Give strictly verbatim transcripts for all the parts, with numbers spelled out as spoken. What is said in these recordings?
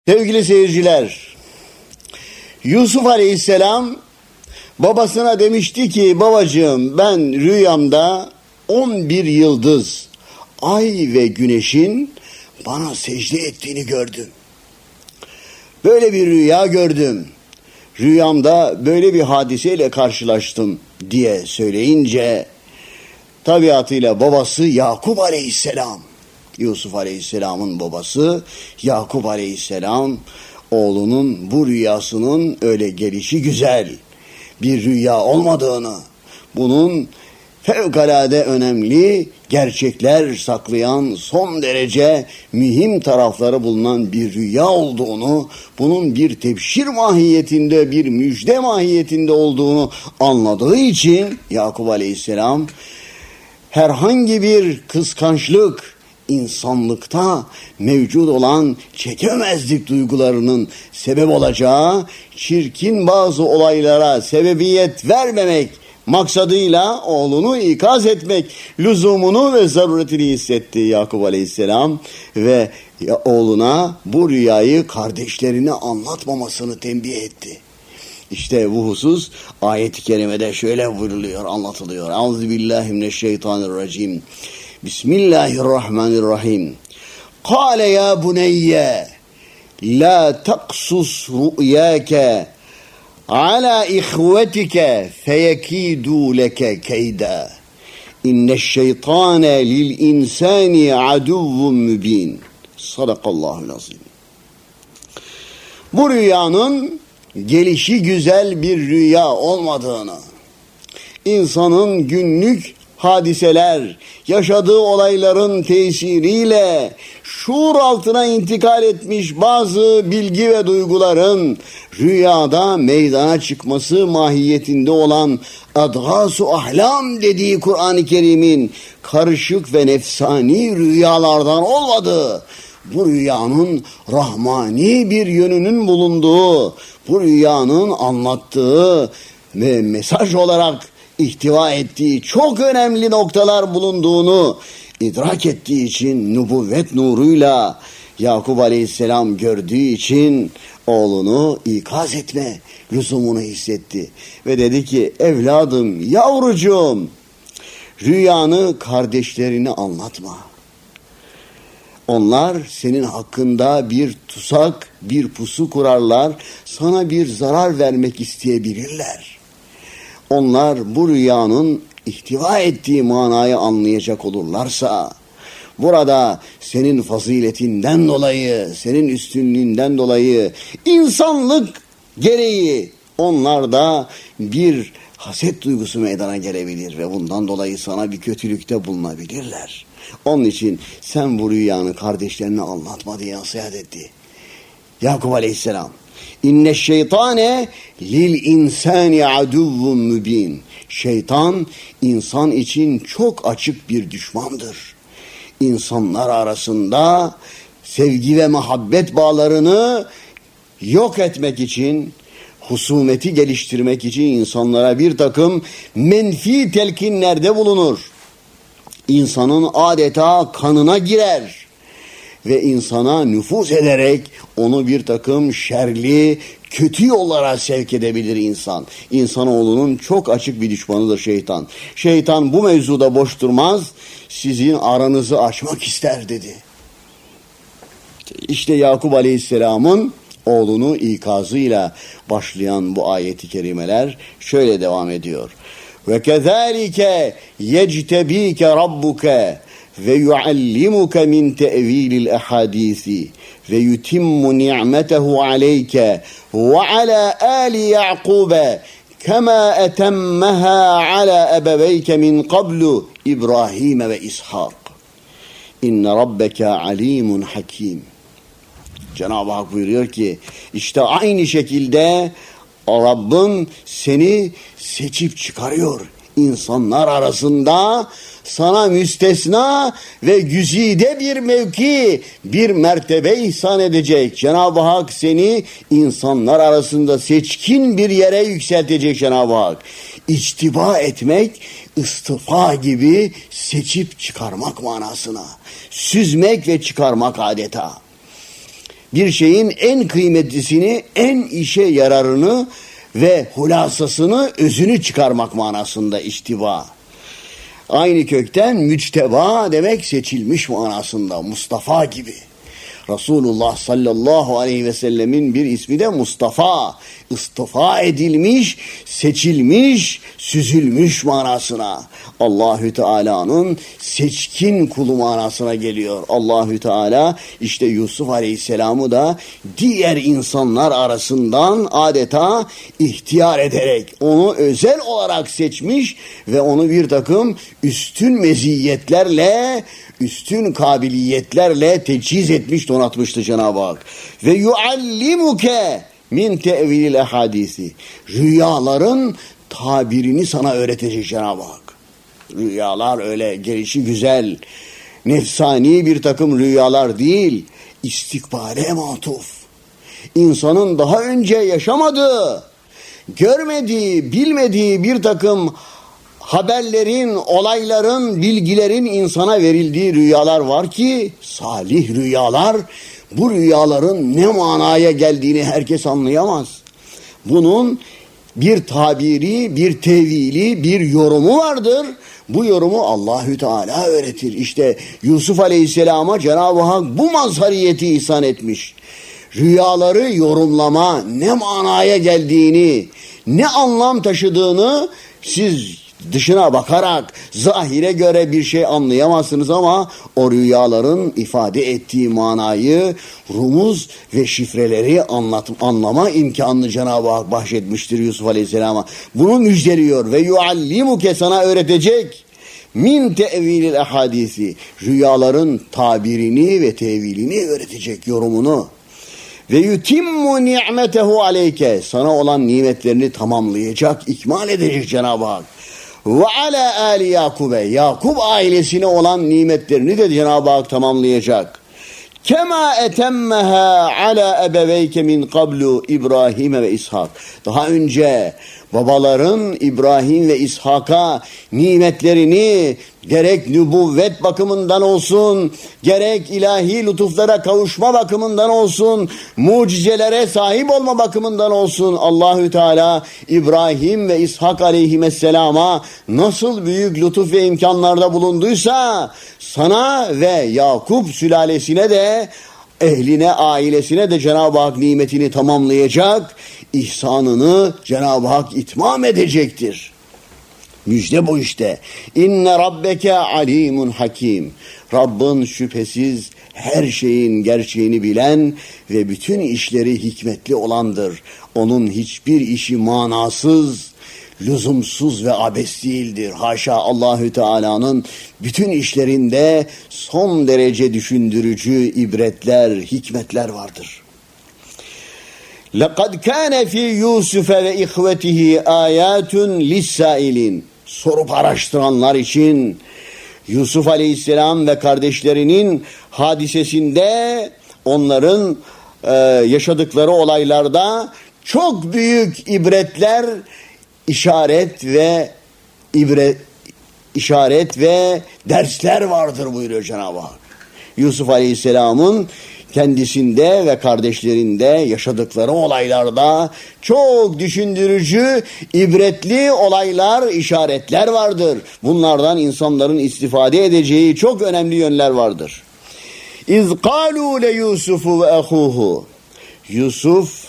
Sevgili seyirciler, Yusuf Aleyhisselam babasına demişti ki, babacığım ben rüyamda on bir yıldız, ay ve güneşin bana secde ettiğini gördüm. Böyle bir rüya gördüm. Rüyamda böyle bir hadiseyle karşılaştım diye söyleyince, tabiatıyla babası Yakup Aleyhisselam, Yusuf Aleyhisselam'ın babası Yakup Aleyhisselam, oğlunun bu rüyasının öyle gelişi güzel bir rüya olmadığını, bunun fevkalade önemli gerçekler saklayan, son derece mühim tarafları bulunan bir rüya olduğunu, bunun bir tebşir mahiyetinde, bir müjde mahiyetinde olduğunu anladığı için Yakup Aleyhisselam herhangi bir kıskançlık, insanlıkta mevcut olan çekemezlik duygularının sebep olacağı çirkin bazı olaylara sebebiyet vermemek maksadıyla oğlunu ikaz etmek lüzumunu ve zaruretini hissetti Yakup Aleyhisselam ve oğluna bu rüyayı kardeşlerine anlatmamasını tembih etti. İşte bu husus ayet-i kerimede şöyle buyruluyor, anlatılıyor. Euzubillahimineşşeytanirracim. Bismillahirrahmanirrahim. Kâle ya buneyye la taksus ru'yâke ala ihvetike feyekîdû leke keyda. İnneşşeytâne lil insâni aduvvun mübîn. Sadakallahul-azim. Bu rüyanın gelişi güzel bir rüya olmadığını, insanın günlük hadiseler, yaşadığı olayların tesiriyle şuur altına intikal etmiş bazı bilgi ve duyguların rüyada meydana çıkması mahiyetinde olan adgâs-ı ahlam dediği Kur'an-ı Kerim'in karışık ve nefsani rüyalardan olmadığı, bu rüyanın rahmani bir yönünün bulunduğu, bu rüyanın anlattığı ve mesaj olarak ihtiva ettiği çok önemli noktalar bulunduğunu idrak ettiği için, nübüvvet nuruyla Yakup Aleyhisselam gördüğü için oğlunu ikaz etme lüzumunu hissetti. Ve dedi ki, evladım, yavrucuğum, rüyanı kardeşlerine anlatma. Onlar senin hakkında bir tuzak, bir pusu kurarlar, sana bir zarar vermek isteyebilirler. Onlar bu rüyanın ihtiva ettiği manayı anlayacak olurlarsa, burada senin faziletinden dolayı, senin üstünlüğünden dolayı, insanlık gereği onlarda bir haset duygusu meydana gelebilir ve bundan dolayı sana bir kötülükte bulunabilirler. Onun için sen bu rüyanı kardeşlerine anlatma diye nasihat etti Yakup Aleyhisselam. İnne şeytane lil insani aduvvun mübin. Şeytan insan için çok açık bir düşmandır. İnsanlar arasında sevgi ve muhabbet bağlarını yok etmek için, husumeti geliştirmek için insanlara bir takım menfi telkinlerde bulunur. İnsanın adeta kanına girer ve insana nüfuz ederek onu bir takım şerli, kötü yollara sevk edebilir insan. İnsanoğlunun çok açık bir düşmanıdır şeytan. Şeytan bu mevzuda boş durmaz, sizin aranızı açmak ister dedi. İşte Yakup Aleyhisselam'ın oğlunu ikazıyla başlayan bu ayeti kerimeler şöyle devam ediyor. Ve kezalike yectebike rabbuke ve yuallimuke min te'vilil ahadisi ve yutimmu ni'metehu aleyke ve ala ali Ya'kube kema etemmeha ala ebeveyke min qablu İbrahim ve İshak. İnne rabbeke alimun hakim. Cenab-ı Hak buyuruyor ki, işte aynı şekilde Rabbin seni seçip çıkarıyor. İnsanlar arasında sana müstesna ve güzide bir mevki, bir mertebe ihsan edecek. Cenab-ı Hak seni insanlar arasında seçkin bir yere yükseltecek Cenab-ı Hak. İçtiba etmek, istifa gibi seçip çıkarmak manasına. Süzmek ve çıkarmak adeta. Bir şeyin en kıymetlisini, en işe yararını ve hulasasını, özünü çıkarmak manasında istiva. Aynı kökten müçteba demek seçilmiş manasında, Mustafa gibi. Resulullah sallallahu aleyhi ve sellemin bir ismi de Mustafa. İstifa edilmiş, seçilmiş, süzülmüş manasına. Allahü Teala'nın seçkin kulu manasına geliyor. Allahü Teala işte Yusuf aleyhisselamı da diğer insanlar arasından adeta ihtiyar ederek onu özel olarak seçmiş ve onu bir takım üstün meziyetlerle, üstün kabiliyetlerle teçhiz etmiş, donatmıştı Cenab-ı Hak. Ve yuallimuke min tevilil ehadisi. Rüyaların tabirini sana öğretecek Cenab-ı Hak. Rüyalar öyle gelişi güzel, nefsani bir takım rüyalar değil, istikbale matuf. İnsanın daha önce yaşamadığı, görmediği, bilmediği bir takım haberlerin, olayların, bilgilerin insana verildiği rüyalar var ki, salih rüyalar. Bu rüyaların ne manaya geldiğini herkes anlayamaz. Bunun bir tabiri, bir tevili, bir yorumu vardır. Bu yorumu Allahü Teala öğretir. İşte Yusuf Aleyhisselam'a Cenab-ı Hak bu mazhariyeti ihsan etmiş. Rüyaları yorumlama, ne manaya geldiğini, ne anlam taşıdığını siz dışına bakarak zahire göre bir şey anlayamazsınız ama o rüyaların ifade ettiği manayı, rumuz ve şifreleri anlat, anlama imkanını Cenab-ı Hak bahşetmiştir Yusuf Aleyhisselam'a. Bunu müjdeliyor ve yuallimuke, sana öğretecek min tevilil ehadisi, rüyaların tabirini ve tevilini öğretecek, yorumunu. Ve yutimmu ni'metehu aleyke, sana olan nimetlerini tamamlayacak, ikmal edecek Cenab-ı Hak. Ve ala ali Yakub'e, Yakup ailesine olan nimetlerini de Cenab-ı Hak tamamlayacak. Kema etemmeha ala ebeveyke min qablu İbrahim ve İshak. Daha önce babaların İbrahim ve İshak'a nimetlerini gerek nübüvvet bakımından olsun, gerek ilahi lütuflara kavuşma bakımından olsun, mucizelere sahip olma bakımından olsun, Allahü Teala İbrahim ve İshak aleyhisselama nasıl büyük lütuf ve imkanlarda bulunduysa, sana ve Yakup sülalesine de, ehline, ailesine de Cenab-ı Hak nimetini tamamlayacak, ihsanını Cenab-ı Hak itmam edecektir. Müjde bu işte. İnne rabbeke alimun hakim. Rabbin şüphesiz her şeyin gerçeğini bilen ve bütün işleri hikmetli olandır. Onun hiçbir işi manasız, lüzumsuz ve abes değildir. Haşa, Allahü Teala'nın bütün işlerinde son derece düşündürücü ibretler, hikmetler vardır. لَقَدْ كَانَ فِي يُوسُفَ وَإِخْوَتِهِ آيَاتٌ لِلسَّائِلِينَ. Sorup araştıranlar için Yusuf Aleyhisselam ve kardeşlerinin hadisesinde, onların e, yaşadıkları olaylarda çok büyük ibretler, işaret ve ibret, işaret ve dersler vardır buyuruyor Cenab-ı Hak. Yusuf Aleyhisselam'ın kendisinde ve kardeşlerinde yaşadıkları olaylarda çok düşündürücü, ibretli olaylar, işaretler vardır. Bunlardan insanların istifade edeceği çok önemli yönler vardır. İz kâlû le Yusufu ve ehûhu. Yusuf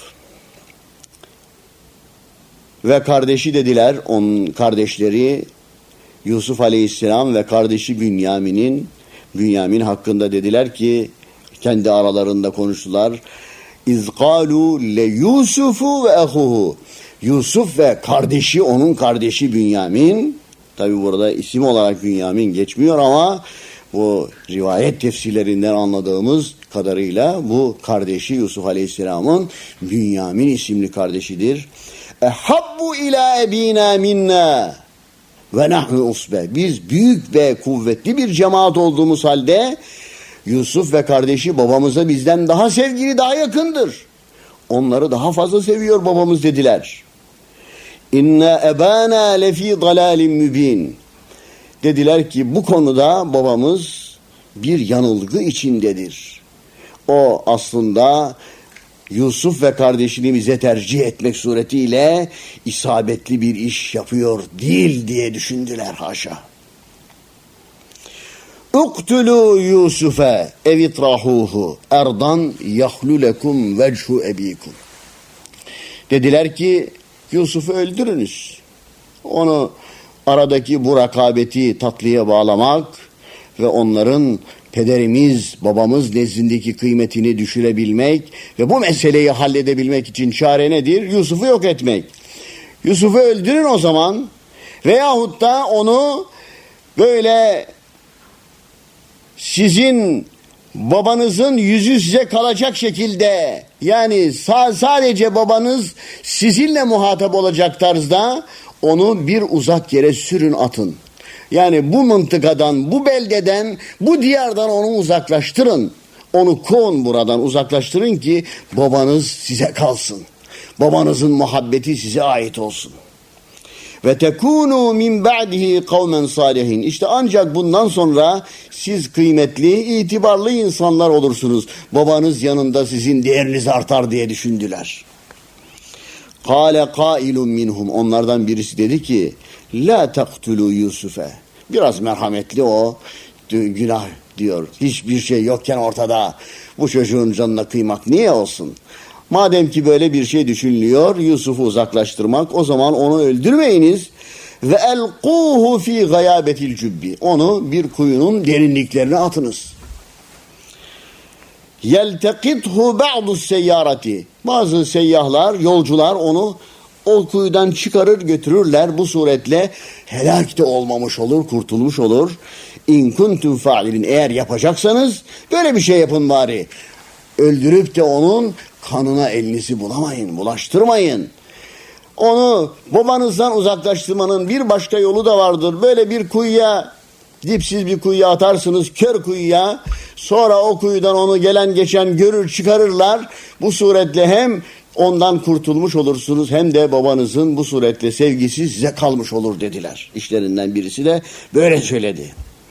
ve kardeşi dediler, onun kardeşleri Yusuf Aleyhisselam ve kardeşi Bünyamin'in, Bünyamin hakkında dediler ki, kendi aralarında konuştular. İz kâlû le Yusufu ve ehûhu. Yusuf ve kardeşi, onun kardeşi Bünyamin. Tabi burada isim olarak Bünyamin geçmiyor ama bu rivayet tefsirlerinden anladığımız kadarıyla bu kardeşi Yusuf Aleyhisselam'ın Bünyamin isimli kardeşidir. Ehabbu ila ebina minna ve nahnu usbe. Biz büyük ve kuvvetli bir cemaat olduğumuz halde Yusuf ve kardeşi babamıza bizden daha sevgili, daha yakındır. Onları daha fazla seviyor babamız dediler. İnne ebana lefi dalalin mübin. Dediler ki bu konuda babamız bir yanılgı içindedir. O aslında Yusuf ve kardeşini bize tercih etmek suretiyle isabetli bir iş yapıyor değil diye düşündüler, haşa. Uktulu Yusuf'e evitrahuhu erdan yahlu lekum vechu ebikum. Dediler ki Yusuf'u öldürünüz. Onu aradaki bu rakabeti tatlıya bağlamak ve onların pederimiz, babamız nezdindeki kıymetini düşürebilmek ve bu meseleyi halledebilmek için çare nedir? Yusuf'u yok etmek. Yusuf'u öldürün o zaman veyahut da onu böyle sizin babanızın yüzü size kalacak şekilde, yani sadece babanız sizinle muhatap olacak tarzda onu bir uzak yere sürün, atın. Yani bu mıntıkadan, bu beldeden, bu diyardan onu uzaklaştırın. Onu kovun, buradan uzaklaştırın ki babanız size kalsın. Babanızın muhabbeti size ait olsun. Ve tekunu min ba'dihi kavmen salihin. İşte ancak bundan sonra siz kıymetli, itibarlı insanlar olursunuz. Babanız yanında sizin değeriniz artar diye düşündüler. Kâle kâilun minhum. Onlardan birisi dedi ki la taktulu Yusuf'e. Biraz merhametli o. Günah diyor. Hiçbir şey yokken ortada. Bu çocuğun canına kıymak niye olsun? Madem ki böyle bir şey düşünülüyor, Yusuf'u uzaklaştırmak, o zaman onu öldürmeyiniz. Ve elquhu fi gayabetil cübbi. Onu bir kuyunun derinliklerine atınız. Yeltekithu ba'du seyyarati. Bazı seyyahlar, yolcular onu o kuyudan çıkarır götürürler. Bu suretle helak de olmamış olur, kurtulmuş olur. İn kuntum fa'ilin. Eğer yapacaksanız böyle bir şey yapın bari. Öldürüp de onun kanına elinizi bulamayın, bulaştırmayın. Onu babanızdan uzaklaştırmanın bir başka yolu da vardır. Böyle bir kuyuya, dipsiz bir kuyuya atarsınız, kör kuyuya. Sonra o kuyudan onu gelen geçen görür, çıkarırlar. Bu suretle hem ondan kurtulmuş olursunuz hem de babanızın bu suretle sevgisi size kalmış olur dediler. İşlerinden birisi de böyle söyledi.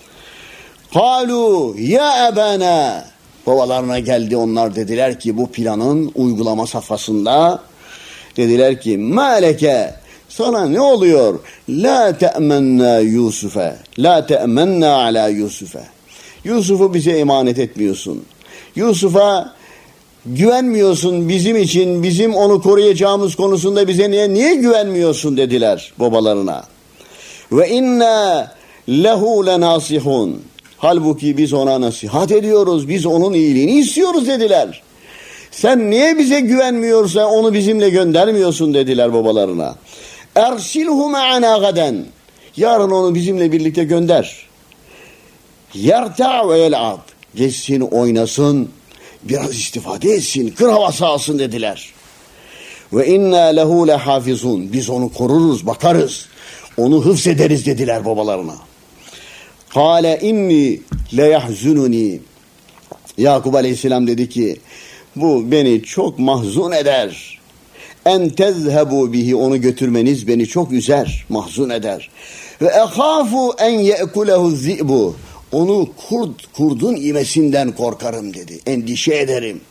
Kalu ya ebana. Babalarına geldi, onlar dediler ki bu planın uygulama safhasında dediler ki maleke, sana ne oluyor? La te'menna Yusuf'e la te'menna ala Yusuf'e. Yusuf'u bize emanet etmiyorsun. Yusuf'a güvenmiyorsun bizim için, bizim onu koruyacağımız konusunda bize niye, niye güvenmiyorsun dediler babalarına. Ve inna lehu lenasihun. Halbuki biz ona nasihat ediyoruz, biz onun iyiliğini istiyoruz dediler. Sen niye bize güvenmiyorsa onu bizimle göndermiyorsun dediler babalarına. Ersilhu ma'ana gaden. Yarın onu bizimle birlikte gönder. Yerta ve yel'ab. Geçsin, oynasın, biraz istifade etsin, kır havası alsın dediler. Ve inna lehu lehafizun. Biz onu koruruz, bakarız, onu hıfzederiz dediler babalarına. Kâle inni leyahzununi. Yakup Aleyhisselam dedi ki bu beni çok mahzun eder. En tezhebu bihi, onu götürmeniz beni çok üzer, mahzun eder. Ve ehâfu en ye'kulehu zi'bu. Onu kurt, kurdun imesinden korkarım dedi. Endişe ederim.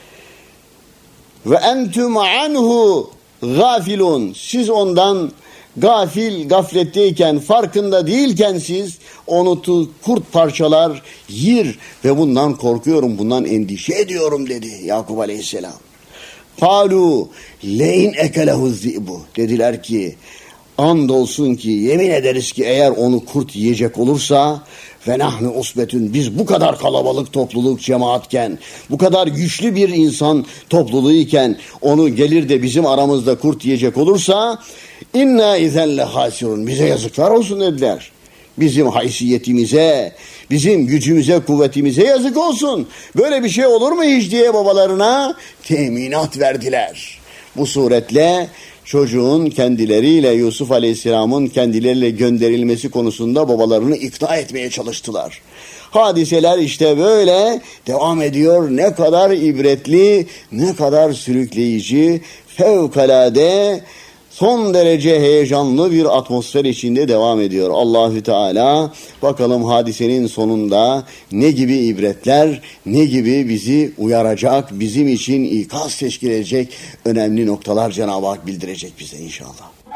Ve entüm anhu gafilun. Siz ondan gafil, gafletteyken, farkında değilken siz onu tu, kurt parçalar, yir ve bundan korkuyorum, bundan endişe ediyorum dedi Yakup Aleyhisselam. Kalu leyn ekelehu zi'bu. Dediler ki andolsun ki, yemin ederiz ki eğer onu kurt yiyecek olursa ve nahnu usbetün, biz bu kadar kalabalık topluluk, cemaatken, bu kadar güçlü bir insan topluluğuyken onu gelir de bizim aramızda kurt yiyecek olursa inna izen lehasirun, bize yazıklar olsun dediler. Bizim haysiyetimize, bizim gücümüze, kuvvetimize yazık olsun. Böyle bir şey olur mu hiç diye babalarına teminat verdiler. Bu suretle çocuğun kendileriyle, Yusuf Aleyhisselam'ın kendileriyle gönderilmesi konusunda babalarını ikna etmeye çalıştılar. Hadiseler işte böyle devam ediyor. Ne kadar ibretli, ne kadar sürükleyici, fevkalade son derece heyecanlı bir atmosfer içinde devam ediyor. Allahü Teala bakalım hadisenin sonunda ne gibi ibretler, ne gibi bizi uyaracak, bizim için ikaz teşkil edecek önemli noktalar Cenab-ı Hak bildirecek bize inşallah.